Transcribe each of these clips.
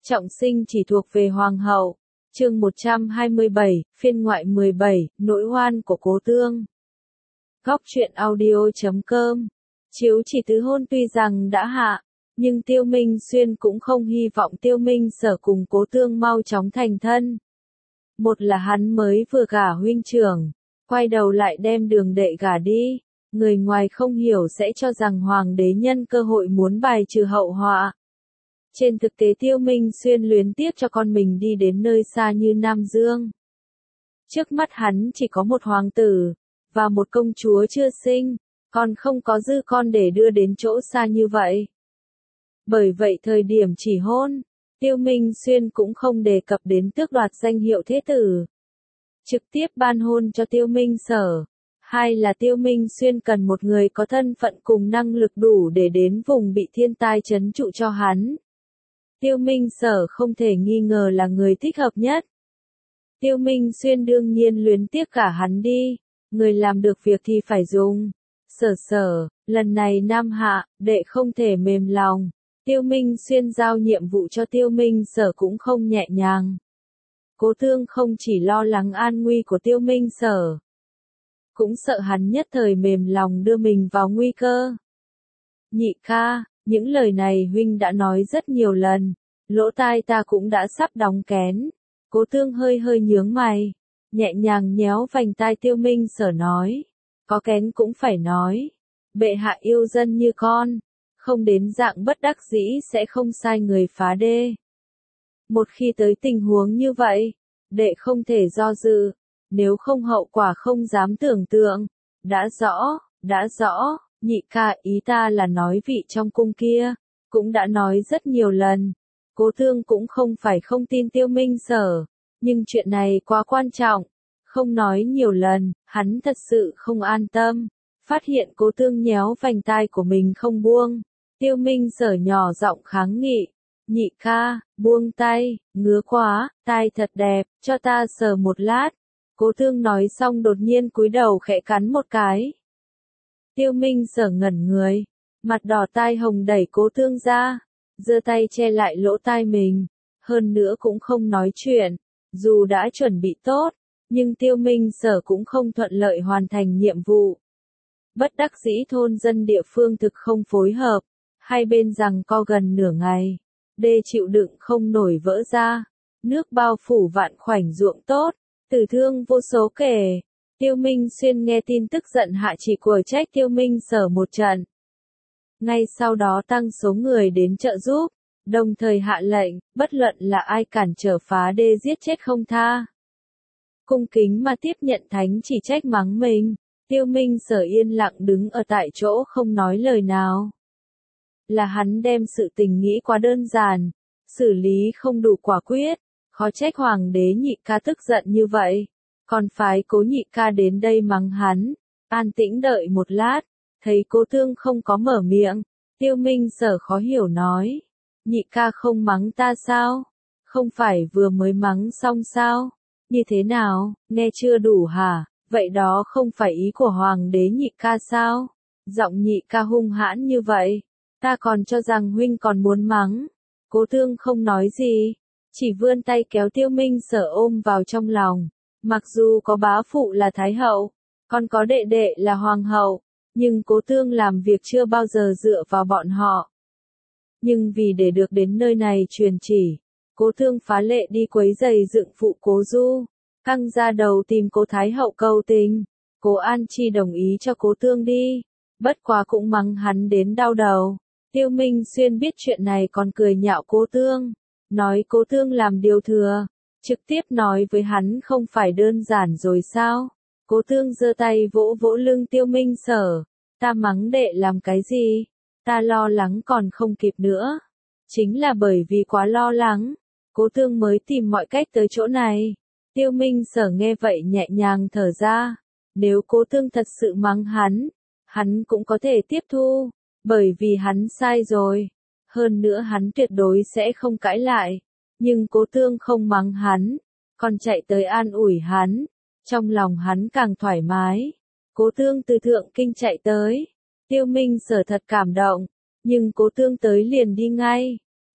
Trọng sinh chỉ thuộc về hoàng hậu. Chương 127, phiên ngoại 17, nỗi oan của Cố Tương. Góc truyện audio.com. Chiếu chỉ tứ hôn tuy rằng đã hạ, nhưng Tiêu Minh Xuyên cũng không hy vọng Tiêu Minh Sở cùng Cố Tương mau chóng thành thân. Một là hắn mới vừa gả huynh trưởng, quay đầu lại đem Đường Đệ gả đi, người ngoài không hiểu sẽ cho rằng hoàng đế nhân cơ hội muốn bài trừ hậu họa. Trên thực tế Tiêu Minh Xuyên luyến tiếc cho con mình đi đến nơi xa như Nam Dương. Trước mắt hắn chỉ có một hoàng tử, và một công chúa chưa sinh, còn không có dư con để đưa đến chỗ xa như vậy. Bởi vậy thời điểm chỉ hôn, Tiêu Minh Xuyên cũng không đề cập đến tước đoạt danh hiệu thế tử. Trực tiếp ban hôn cho Tiêu Minh Sở. Hai là Tiêu Minh Xuyên cần một người có thân phận cùng năng lực đủ để đến vùng bị thiên tai trấn trụ cho hắn. Tiêu Minh Sở không thể nghi ngờ là người thích hợp nhất. Tiêu Minh Xuyên đương nhiên luyến tiếc cả hắn đi, người làm được việc thì phải dùng. Sở, lần này Nam hạ, đệ không thể mềm lòng. Tiêu Minh Xuyên giao nhiệm vụ cho Tiêu Minh Sở cũng không nhẹ nhàng. Cố Tương không chỉ lo lắng an nguy của Tiêu Minh Sở, cũng sợ hắn nhất thời mềm lòng đưa mình vào nguy cơ. Nhị ca, những lời này huynh đã nói rất nhiều lần, lỗ tai ta cũng đã sắp đóng kén. Cố Tương hơi nhướng mày, nhẹ nhàng nhéo vành tai Tiêu Minh Sở nói, có kén cũng phải nói, bệ hạ yêu dân như con, không đến dạng bất đắc dĩ sẽ không sai người phá đê. Một khi tới tình huống như vậy, đệ không thể do dự, nếu không hậu quả không dám tưởng tượng. Đã rõ, nhị ca, ý ta là nói vị trong cung kia, cũng đã nói rất nhiều lần. Cố Tương cũng không phải không tin Tiêu Minh Sở, nhưng chuyện này quá quan trọng, không nói nhiều lần, hắn thật sự không an tâm. Phát hiện Cố Tương nhéo vành tai của mình không buông, Tiêu Minh Sở nhỏ giọng kháng nghị, nhị ca, buông tay, ngứa quá, tai thật đẹp, cho ta sờ một lát. Cố Tương nói xong đột nhiên cúi đầu khẽ cắn một cái. Tiêu Minh Sở ngẩn người, mặt đỏ tai hồng đẩy Cố Tương ra, giơ tay che lại lỗ tai mình, hơn nữa cũng không nói chuyện. Dù đã chuẩn bị tốt, nhưng Tiêu Minh Sở cũng không thuận lợi hoàn thành nhiệm vụ. Bất đắc dĩ thôn dân địa phương thực không phối hợp, hai bên giằng co gần nửa ngày, đê chịu đựng không nổi vỡ ra, nước bao phủ vạn khoảnh ruộng tốt, tử thương vô số kể. Tiêu Minh Xuyên nghe tin tức giận hạ chỉ quở trách Tiêu Minh Sở một trận. Ngay sau đó tăng số người đến trợ giúp, đồng thời hạ lệnh, bất luận là ai cản trở phá đê giết chết không tha. Cung kính mà tiếp nhận thánh chỉ trách mắng mình, Tiêu Minh Sở yên lặng đứng ở tại chỗ không nói lời nào. Là hắn đem sự tình nghĩ quá đơn giản, xử lý không đủ quả quyết, khó trách hoàng đế nhị ca tức giận như vậy, còn phái Cố nhị ca đến đây mắng hắn. An tĩnh đợi một lát, thấy Cố Tương không có mở miệng, Tiêu Minh Sở khó hiểu nói, nhị ca không mắng ta sao? Không phải vừa mới mắng xong sao? Như thế nào, nghe chưa đủ hả? Vậy đó không phải ý của hoàng đế nhị ca sao? Giọng nhị ca hung hãn như vậy, ta còn cho rằng huynh còn muốn mắng. Cố Tương không nói gì, chỉ vươn tay kéo Tiêu Minh Sở ôm vào trong lòng. Mặc dù có bá phụ là thái hậu, còn có đệ đệ là hoàng hậu, nhưng Cố Tương làm việc chưa bao giờ dựa vào bọn họ. Nhưng vì để được đến nơi này truyền chỉ, Cố Tương phá lệ đi quấy giày dựng phụ Cố Du, căng ra đầu tìm Cố Thái hậu cầu tình. Cố An Chi đồng ý cho Cố Tương đi, bất quá cũng mắng hắn đến đau đầu. Tiêu Minh Xuyên biết chuyện này còn cười nhạo Cố Tương, nói Cố Tương làm điều thừa, trực tiếp nói với hắn không phải đơn giản rồi sao? Cố Tương giơ tay vỗ vỗ lưng Tiêu Minh Sở, ta mắng đệ làm cái gì? Ta lo lắng còn không kịp nữa. Chính là bởi vì quá lo lắng, Cố Tương mới tìm mọi cách tới chỗ này. Tiêu Minh Sở nghe vậy nhẹ nhàng thở ra, nếu Cố Tương thật sự mắng hắn cũng có thể tiếp thu, bởi vì hắn sai rồi. Hơn nữa hắn tuyệt đối sẽ không cãi lại. Nhưng Cố Tương không mắng hắn, còn chạy tới an ủi hắn, trong lòng hắn càng thoải mái. Cố Tương từ Thượng Kinh chạy tới, Tiêu Minh Sở thật cảm động, nhưng Cố Tương tới liền đi ngay.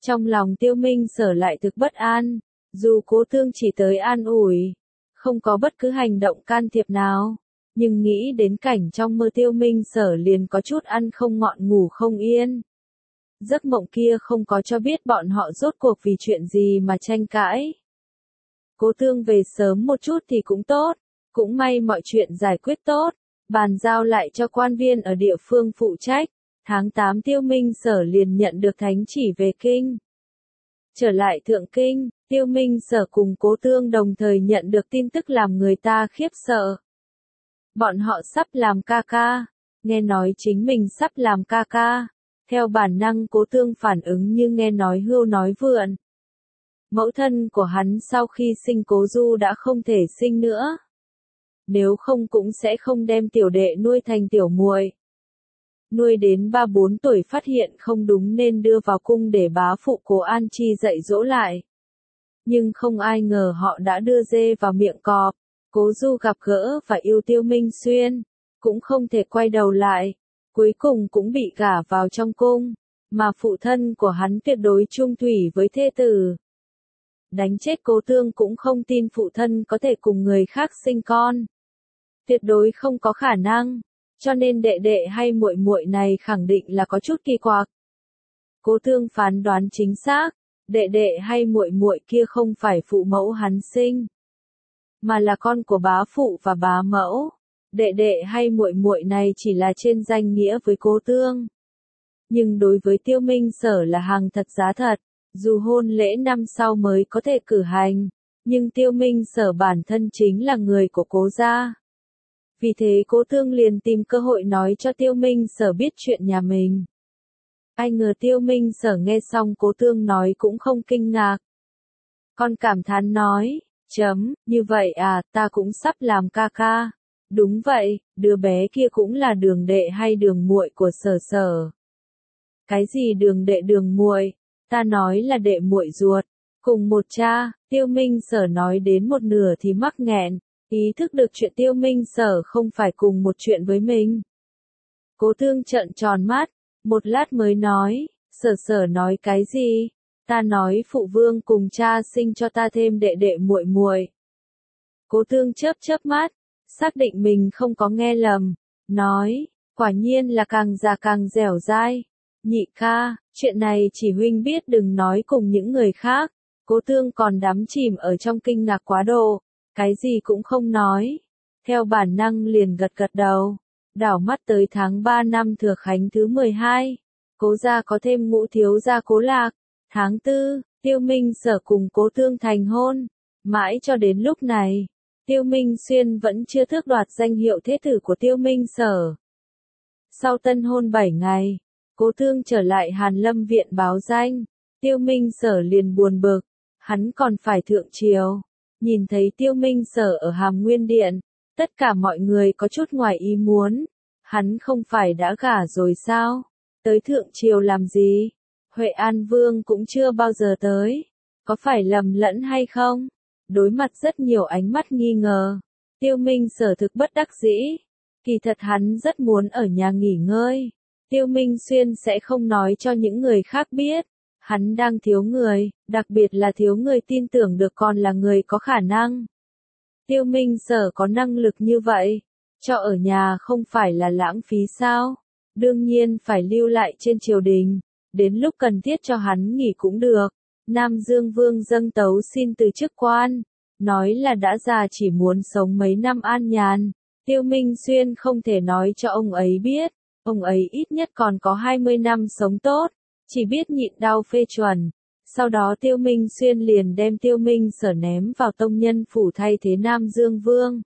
Trong lòng Tiêu Minh Sở lại thực bất an, dù Cố Tương chỉ tới an ủi, không có bất cứ hành động can thiệp nào, nhưng nghĩ đến cảnh trong mơ Tiêu Minh Sở liền có chút ăn không ngon ngủ không yên. Giấc mộng kia không có cho biết bọn họ rốt cuộc vì chuyện gì mà tranh cãi. Cố Tương về sớm một chút thì cũng tốt, cũng may mọi chuyện giải quyết tốt, bàn giao lại cho quan viên ở địa phương phụ trách. Tháng 8 Tiêu Minh Sở liền nhận được thánh chỉ về kinh. Trở lại Thượng Kinh, Tiêu Minh Sở cùng Cố Tương đồng thời nhận được tin tức làm người ta khiếp sợ. Bọn họ sắp làm ca ca, nghe nói chính mình sắp làm ca ca. Theo bản năng Cố Tương phản ứng như nghe nói hươu nói vượn. Mẫu thân của hắn sau khi sinh Cố Du đã không thể sinh nữa. Nếu không cũng sẽ không đem tiểu đệ nuôi thành tiểu muội. Nuôi đến 3-4 tuổi phát hiện không đúng nên đưa vào cung để bá phụ Cố An Chi dạy dỗ lại. Nhưng không ai ngờ họ đã đưa dê vào miệng cọp. Cố Du gặp gỡ và yêu Tiêu Minh Xuyên, cũng không thể quay đầu lại, cuối cùng cũng bị gả vào trong cung, mà phụ thân của hắn tuyệt đối trung thủy với thê tử. Đánh chết Cố Tương cũng không tin phụ thân có thể cùng người khác sinh con. Tuyệt đối không có khả năng, cho nên đệ đệ hay muội muội này khẳng định là có chút kỳ quặc. Cố Tương phán đoán chính xác, đệ đệ hay muội muội kia không phải phụ mẫu hắn sinh, mà là con của bá phụ và bá mẫu. Đệ đệ hay muội muội này chỉ là trên danh nghĩa với Cố Tương, nhưng đối với Tiêu Minh Sở là hàng thật giá thật. Dù hôn lễ năm sau mới có thể cử hành, nhưng Tiêu Minh Sở bản thân chính là người của Cố gia. Vì thế Cố Tương liền tìm cơ hội nói cho Tiêu Minh Sở biết chuyện nhà mình. Ai ngờ Tiêu Minh Sở nghe xong Cố Tương nói cũng không kinh ngạc. Còn cảm thán nói, như vậy à, ta cũng sắp làm ca ca. Đúng vậy, đứa bé kia cũng là đường đệ hay đường muội của Sở Sở. Cái gì đường đệ đường muội? Ta nói là đệ muội ruột, cùng một cha. Tiêu Minh Sở nói đến một nửa thì mắc nghẹn, ý thức được chuyện Tiêu Minh Sở không phải cùng một chuyện với mình. Cố Tương trợn tròn mắt, một lát mới nói, Sở Sở nói cái gì? Ta nói phụ vương cùng cha sinh cho ta thêm đệ đệ muội muội. Cố Tương chớp chớp mắt, xác định mình không có nghe lầm, nói, quả nhiên là càng già càng dẻo dai. Nhị ca, chuyện này chỉ huynh biết đừng nói cùng những người khác. Cố Tương còn đắm chìm ở trong kinh ngạc quá độ, cái gì cũng không nói. Theo bản năng liền gật gật đầu, đảo mắt tới tháng 3 năm Thừa Khánh thứ 12. Cố gia có thêm ngũ thiếu gia Cố Lạc. Tháng 4, Tiêu Minh Sở cùng Cố Tương thành hôn. Mãi cho đến lúc này, Tiêu Minh Xuyên vẫn chưa tước đoạt danh hiệu thế tử của Tiêu Minh Sở. Sau tân hôn 7 ngày, Cố Tương trở lại Hàn Lâm viện báo danh. Tiêu Minh Sở liền buồn bực, hắn còn phải thượng triều. Nhìn thấy Tiêu Minh Sở ở Hàm Nguyên Điện, tất cả mọi người có chút ngoài ý muốn. Hắn không phải đã gả rồi sao? Tới thượng triều làm gì? Huệ An Vương cũng chưa bao giờ tới. Có phải lầm lẫn hay không? Đối mặt rất nhiều ánh mắt nghi ngờ, Tiêu Minh Sở thực bất đắc dĩ. Kỳ thật hắn rất muốn ở nhà nghỉ ngơi. Tiêu Minh Xuyên sẽ không nói cho những người khác biết. Hắn đang thiếu người, đặc biệt là thiếu người tin tưởng được còn là người có khả năng. Tiêu Minh Sở có năng lực như vậy, cho ở nhà không phải là lãng phí sao? Đương nhiên phải lưu lại trên triều đình, đến lúc cần thiết cho hắn nghỉ cũng được. Nam Dương Vương dâng tấu xin từ chức quan, nói là đã già chỉ muốn sống mấy năm an nhàn. Tiêu Minh Xuyên không thể nói cho ông ấy biết, ông ấy ít nhất còn có 20 năm sống tốt, chỉ biết nhịn đau phê chuẩn. Sau đó Tiêu Minh Xuyên liền đem Tiêu Minh Sở ném vào tông nhân phủ thay thế Nam Dương Vương.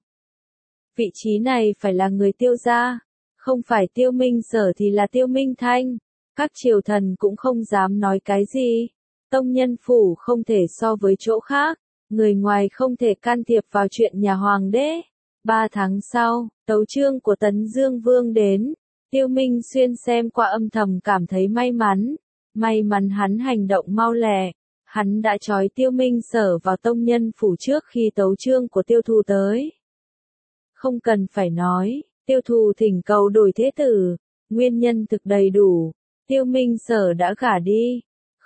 Vị trí này phải là người Tiêu gia, không phải Tiêu Minh Sở thì là Tiêu Minh Thanh. Các triều thần cũng không dám nói cái gì. Tông nhân phủ không thể so với chỗ khác, người ngoài không thể can thiệp vào chuyện nhà hoàng đế. 3 tháng sau, tấu chương của Tấn Dương Vương đến. Tiêu Minh Xuyên xem qua âm thầm cảm thấy may mắn. May mắn hắn hành động mau lẹ. Hắn đã trói Tiêu Minh Sở vào tông nhân phủ trước khi tấu chương của Tiêu Thù tới. Không cần phải nói, Tiêu Thù thỉnh cầu đổi thế tử. Nguyên nhân thực đầy đủ. Tiêu Minh Sở đã gả đi.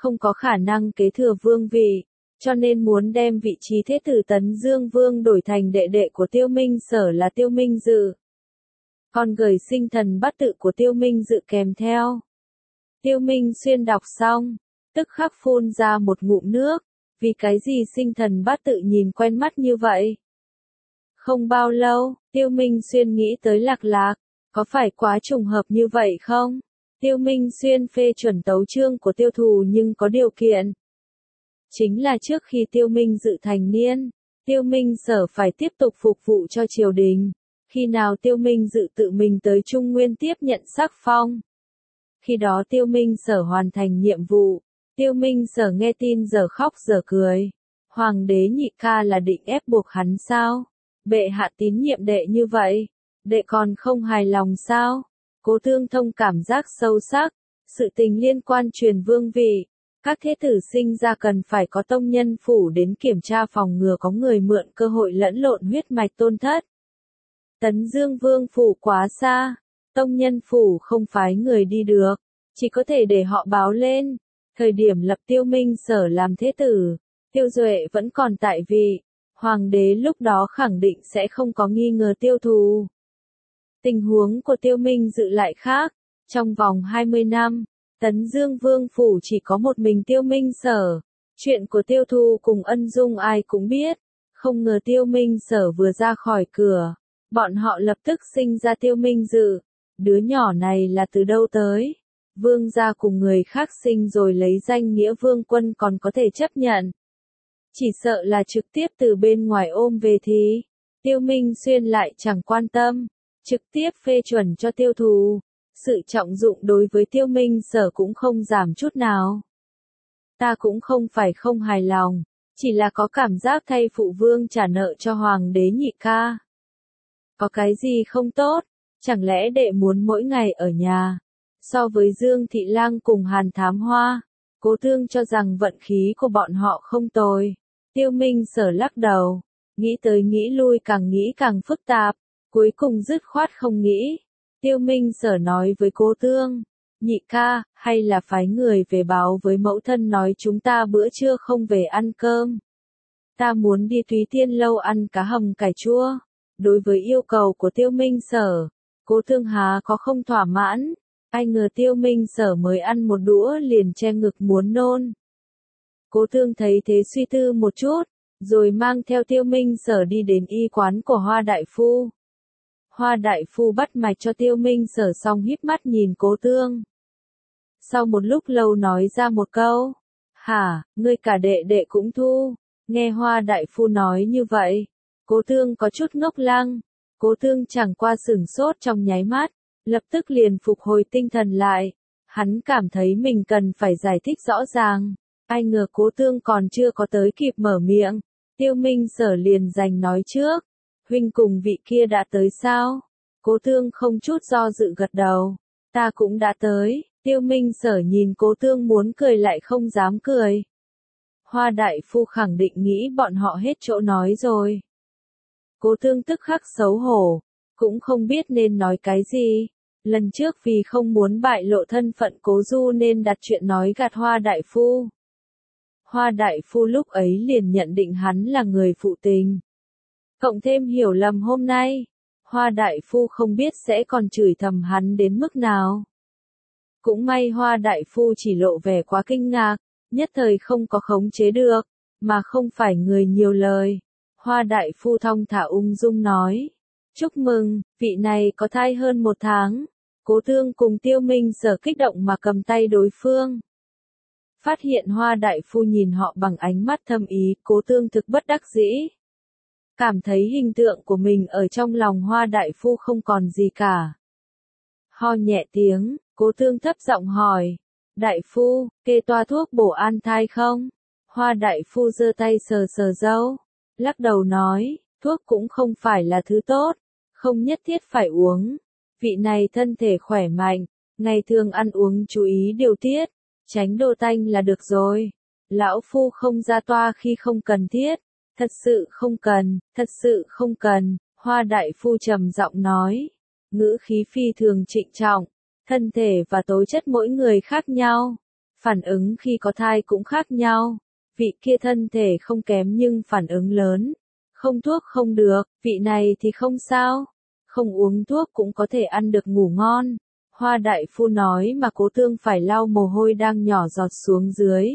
không có khả năng kế thừa vương vị, cho nên muốn đem vị trí thế tử Tấn Dương Vương đổi thành đệ đệ của Tiêu Minh Sở là Tiêu Minh Dự. Còn gửi sinh thần bát tự của Tiêu Minh Dự kèm theo. Tiêu Minh Xuyên đọc xong, tức khắc phun ra một ngụm nước, vì cái gì sinh thần bát tự nhìn quen mắt như vậy? Không bao lâu, Tiêu Minh Xuyên nghĩ tới Lạc Lạc, có phải quá trùng hợp như vậy không? Tiêu Minh Xuyên phê chuẩn tấu chương của Tiêu Thù nhưng có điều kiện. Chính là trước khi Tiêu Minh Dự thành niên, Tiêu Minh Sở phải tiếp tục phục vụ cho triều đình. Khi nào Tiêu Minh Dự tự mình tới Trung Nguyên tiếp nhận sắc phong. Khi đó Tiêu Minh Sở hoàn thành nhiệm vụ, Tiêu Minh Sở nghe tin giờ khóc giờ cười. Hoàng đế Nhị Ca là định ép buộc hắn sao? Bệ hạ tín nhiệm đệ như vậy, đệ còn không hài lòng sao? Cố Thương Thông cảm giác sâu sắc, sự tình liên quan truyền vương vị. Các thế tử sinh ra cần phải có tông nhân phủ đến kiểm tra phòng ngừa có người mượn cơ hội lẫn lộn huyết mạch tôn thất. Tấn Dương Vương phủ quá xa, tông nhân phủ không phái người đi được, chỉ có thể để họ báo lên. Thời điểm lập Tiêu Minh Sở làm thế tử, Tiêu Duệ vẫn còn tại vị, hoàng đế lúc đó khẳng định sẽ không có nghi ngờ Tiêu Thù. Tình huống của Tiêu Minh Dự lại khác, trong vòng 20 năm, Tấn Dương Vương phủ chỉ có một mình Tiêu Minh Sở. Chuyện của Tiêu Thù cùng Ân Dung ai cũng biết, không ngờ Tiêu Minh Sở vừa ra khỏi cửa, bọn họ lập tức sinh ra Tiêu Minh Dự. Đứa nhỏ này là từ đâu tới? Vương gia cùng người khác sinh rồi lấy danh nghĩa vương quân còn có thể chấp nhận. Chỉ sợ là trực tiếp từ bên ngoài ôm về thì, Tiêu Minh Xuyên lại chẳng quan tâm, trực tiếp phê chuẩn cho Tiêu Thù. Sự trọng dụng đối với Tiêu Minh Sở cũng không giảm chút nào. Ta cũng không phải không hài lòng, chỉ là có cảm giác thay phụ vương trả nợ cho Hoàng đế Nhị Ca. Có cái gì không tốt, chẳng lẽ đệ muốn mỗi ngày ở nhà? So với Dương Thị Lang cùng Hàn Thám Hoa, Cố Thương cho rằng vận khí của bọn họ không tồi. Tiêu Minh Sở lắc đầu, nghĩ tới nghĩ lui càng nghĩ càng phức tạp, cuối cùng dứt khoát không nghĩ. Tiêu Minh Sở nói với Cố Thương, Nhị Ca, hay là phái người về báo với mẫu thân nói chúng ta bữa trưa không về ăn cơm. Ta muốn đi Thúy Tiên Lâu ăn cá hầm cải chua. Đối với yêu cầu của Tiêu Minh Sở, Cố Thương há có không thỏa mãn. Ai ngờ Tiêu Minh Sở mới ăn một đũa liền che ngực muốn nôn. Cố Thương thấy thế suy tư một chút, rồi mang theo Tiêu Minh Sở đi đến y quán của Hoa Đại Phu. Hoa Đại Phu bắt mạch cho Tiêu Minh Sở xong híp mắt nhìn Cố Thương. Sau một lúc lâu nói ra một câu, hả, ngươi cả đệ đệ cũng thu. Nghe Hoa Đại Phu nói như vậy, Cố Thương có chút ngốc lăng. Cố Thương chẳng qua sửng sốt trong nháy mắt, lập tức liền phục hồi tinh thần lại. Hắn cảm thấy mình cần phải giải thích rõ ràng. Ai ngờ Cố Thương còn chưa có tới kịp mở miệng, Tiêu Minh Sở liền giành nói trước. Huynh cùng vị kia đã tới sao? Cố Thương không chút do dự gật đầu. Ta cũng đã tới. Tiêu Minh Sở nhìn Cố Thương muốn cười lại không dám cười. Hoa Đại Phu khẳng định nghĩ bọn họ hết chỗ nói rồi. Cố Thương tức khắc xấu hổ, cũng không biết nên nói cái gì. Lần trước vì không muốn bại lộ thân phận Cố Du nên đặt chuyện nói gạt Hoa Đại Phu. Hoa Đại Phu lúc ấy liền nhận định hắn là người phụ tình. Cộng thêm hiểu lầm hôm nay, Hoa Đại Phu không biết sẽ còn chửi thầm hắn đến mức nào. Cũng may Hoa Đại Phu chỉ lộ vẻ quá kinh ngạc, nhất thời không có khống chế được, mà không phải người nhiều lời. Hoa Đại Phu thong thả ung dung nói, chúc mừng, vị này có thai hơn 1 tháng. Cố Thương cùng Tiêu Minh Sở kích động mà cầm tay đối phương. Phát hiện Hoa Đại Phu nhìn họ bằng ánh mắt thâm ý, Cố Thương thực bất đắc dĩ. Cảm thấy hình tượng của mình ở trong lòng Hoa Đại Phu không còn gì cả. Ho nhẹ tiếng, Cố Thương thấp giọng hỏi, Đại Phu, kê toa thuốc bổ an thai không? Hoa Đại Phu giơ tay sờ sờ râu, lắc đầu nói, thuốc cũng không phải là thứ tốt, không nhất thiết phải uống. Vị này thân thể khỏe mạnh, ngày thường ăn uống chú ý điều tiết, tránh đồ tanh là được rồi. Lão Phu không ra toa khi không cần thiết. Thật sự không cần, thật sự không cần, Hoa Đại Phu trầm giọng nói. Ngữ khí phi thường trịnh trọng, thân thể và tố chất mỗi người khác nhau. Phản ứng khi có thai cũng khác nhau. Vị kia thân thể không kém nhưng phản ứng lớn. Không thuốc không được, vị này thì không sao. Không uống thuốc cũng có thể ăn được ngủ ngon. Hoa đại phu nói mà Cố Tương phải lau mồ hôi đang nhỏ giọt xuống dưới.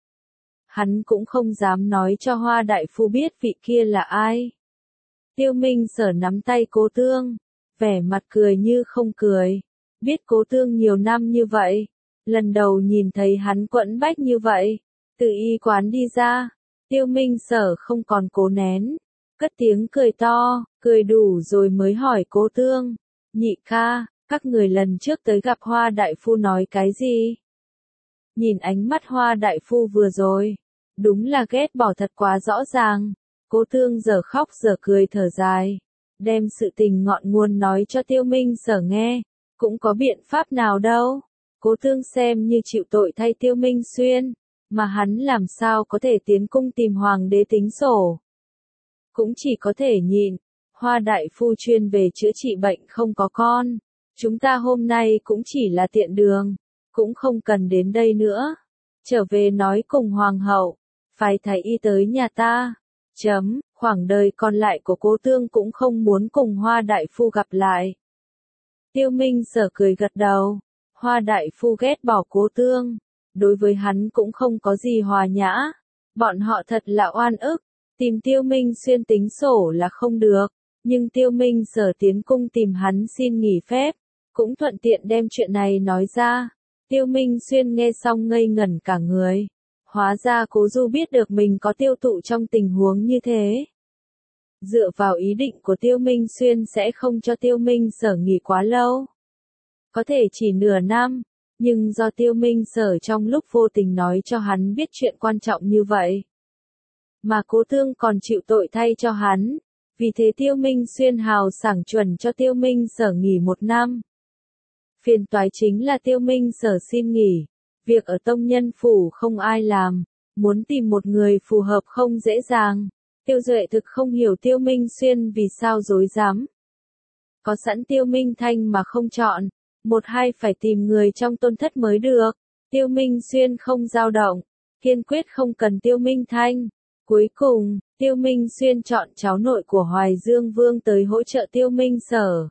Hắn cũng không dám nói cho Hoa đại phu biết vị kia là ai. Tiêu Minh Sở nắm tay Cố Tương, vẻ mặt cười như không cười. Biết Cố Tương nhiều năm như vậy, lần đầu nhìn thấy hắn quẫn bách như vậy, từ y quán đi ra, Tiêu Minh Sở không còn cố nén, cất tiếng cười to, cười đủ rồi mới hỏi Cố Tương, nhị ca, các người lần trước tới gặp Hoa đại phu nói cái gì? Nhìn ánh mắt Hoa đại phu vừa rồi, đúng là ghét bỏ thật quá rõ ràng. Cố Tương giờ khóc giờ cười thở dài, đem sự tình ngọn nguồn nói cho Tiêu Minh Sở nghe, cũng có biện pháp nào đâu. Cố Tương xem như chịu tội thay Tiêu Minh Xuyên, mà hắn làm sao có thể tiến cung tìm hoàng đế tính sổ. Cũng chỉ có thể nhịn. Hoa đại phu chuyên về chữa trị bệnh không có con. Chúng ta hôm nay cũng chỉ là tiện đường, cũng không cần đến đây nữa. Trở về nói cùng hoàng hậu, phái thái y tới nhà ta. Khoảng đời còn lại của Cố Tương cũng không muốn cùng Hoa đại phu gặp lại. Tiêu Minh Sở cười gật đầu. Hoa đại phu ghét bỏ Cố Tương, đối với hắn cũng không có gì hòa nhã. Bọn họ thật là oan ức, tìm Tiêu Minh Xuyên tính sổ là không được, nhưng Tiêu Minh Sở tiến cung tìm hắn xin nghỉ phép, cũng thuận tiện đem chuyện này nói ra. Tiêu Minh Xuyên nghe xong ngây ngẩn cả người. Hóa ra Cố Du biết được mình có tiêu tụ trong tình huống như thế. Dựa vào ý định của Tiêu Minh Xuyên sẽ không cho Tiêu Minh Sở nghỉ quá lâu. Có thể chỉ nửa năm, nhưng do Tiêu Minh Sở trong lúc vô tình nói cho hắn biết chuyện quan trọng như vậy. Mà Cố Tương còn chịu tội thay cho hắn, vì thế Tiêu Minh Xuyên hào sảng chuẩn cho Tiêu Minh Sở nghỉ 1 năm. Phiền toái chính là Tiêu Minh Sở xin nghỉ, việc ở tông nhân phủ không ai làm, muốn tìm một người phù hợp không dễ dàng. Tiêu Duệ thực không hiểu Tiêu Minh Xuyên vì sao dối dám. Có sẵn Tiêu Minh Thanh mà không chọn, một hai phải tìm người trong tôn thất mới được. Tiêu Minh Xuyên không dao động, kiên quyết không cần Tiêu Minh Thanh. Cuối cùng, Tiêu Minh Xuyên chọn cháu nội của Hoài Dương Vương tới hỗ trợ Tiêu Minh Sở.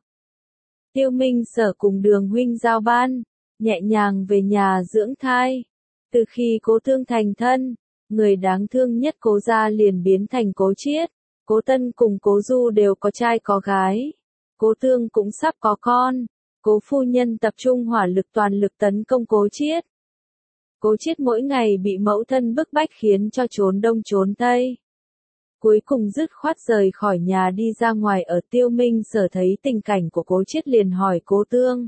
Tiêu Minh Sở cùng Đường huynh giao ban, nhẹ nhàng về nhà dưỡng thai. Từ khi Cố Tương thành thân, người đáng thương nhất Cố gia liền biến thành Cố Chiết. Cố Tân cùng Cố Du đều có trai có gái. Cố Tương cũng sắp có con. Cố phu nhân tập trung hỏa lực toàn lực tấn công Cố Chiết. Cố Chiết mỗi ngày bị mẫu thân bức bách khiến cho trốn đông trốn tây. Cuối cùng dứt khoát rời khỏi nhà đi ra ngoài ở. Tiêu Minh Sở thấy tình cảnh của Cố Chiết liền hỏi Cố Tương.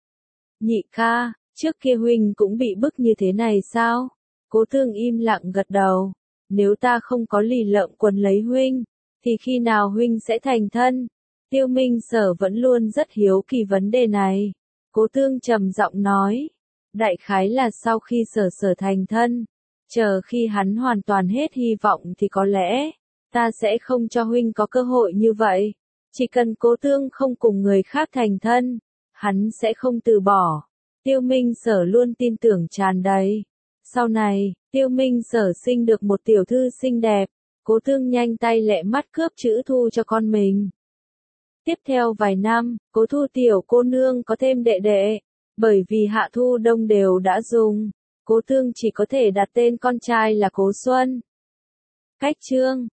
Nhị ca, trước kia huynh cũng bị bức như thế này sao? Cố Tương im lặng gật đầu. Nếu ta không có lì lợm quần lấy huynh, thì khi nào huynh sẽ thành thân? Tiêu Minh Sở vẫn luôn rất hiếu kỳ vấn đề này. Cố Tương trầm giọng nói. Đại khái là sau khi Sở thành thân, chờ khi hắn hoàn toàn hết hy vọng thì có lẽ, ta sẽ không cho huynh có cơ hội như vậy. Chỉ cần Cố Tương không cùng người khác thành thân, hắn sẽ không từ bỏ. Tiêu Minh Sở luôn tin tưởng tràn đầy. Sau này, Tiêu Minh Sở sinh được một tiểu thư xinh đẹp, Cố Tương nhanh tay lẹ mắt cướp chữ Thu cho con mình. Tiếp theo vài năm, Cố Thu tiểu cô nương có thêm đệ đệ, bởi vì Hạ Thu Đông đều đã dùng, Cố Tương chỉ có thể đặt tên con trai là Cố Xuân. Cách chương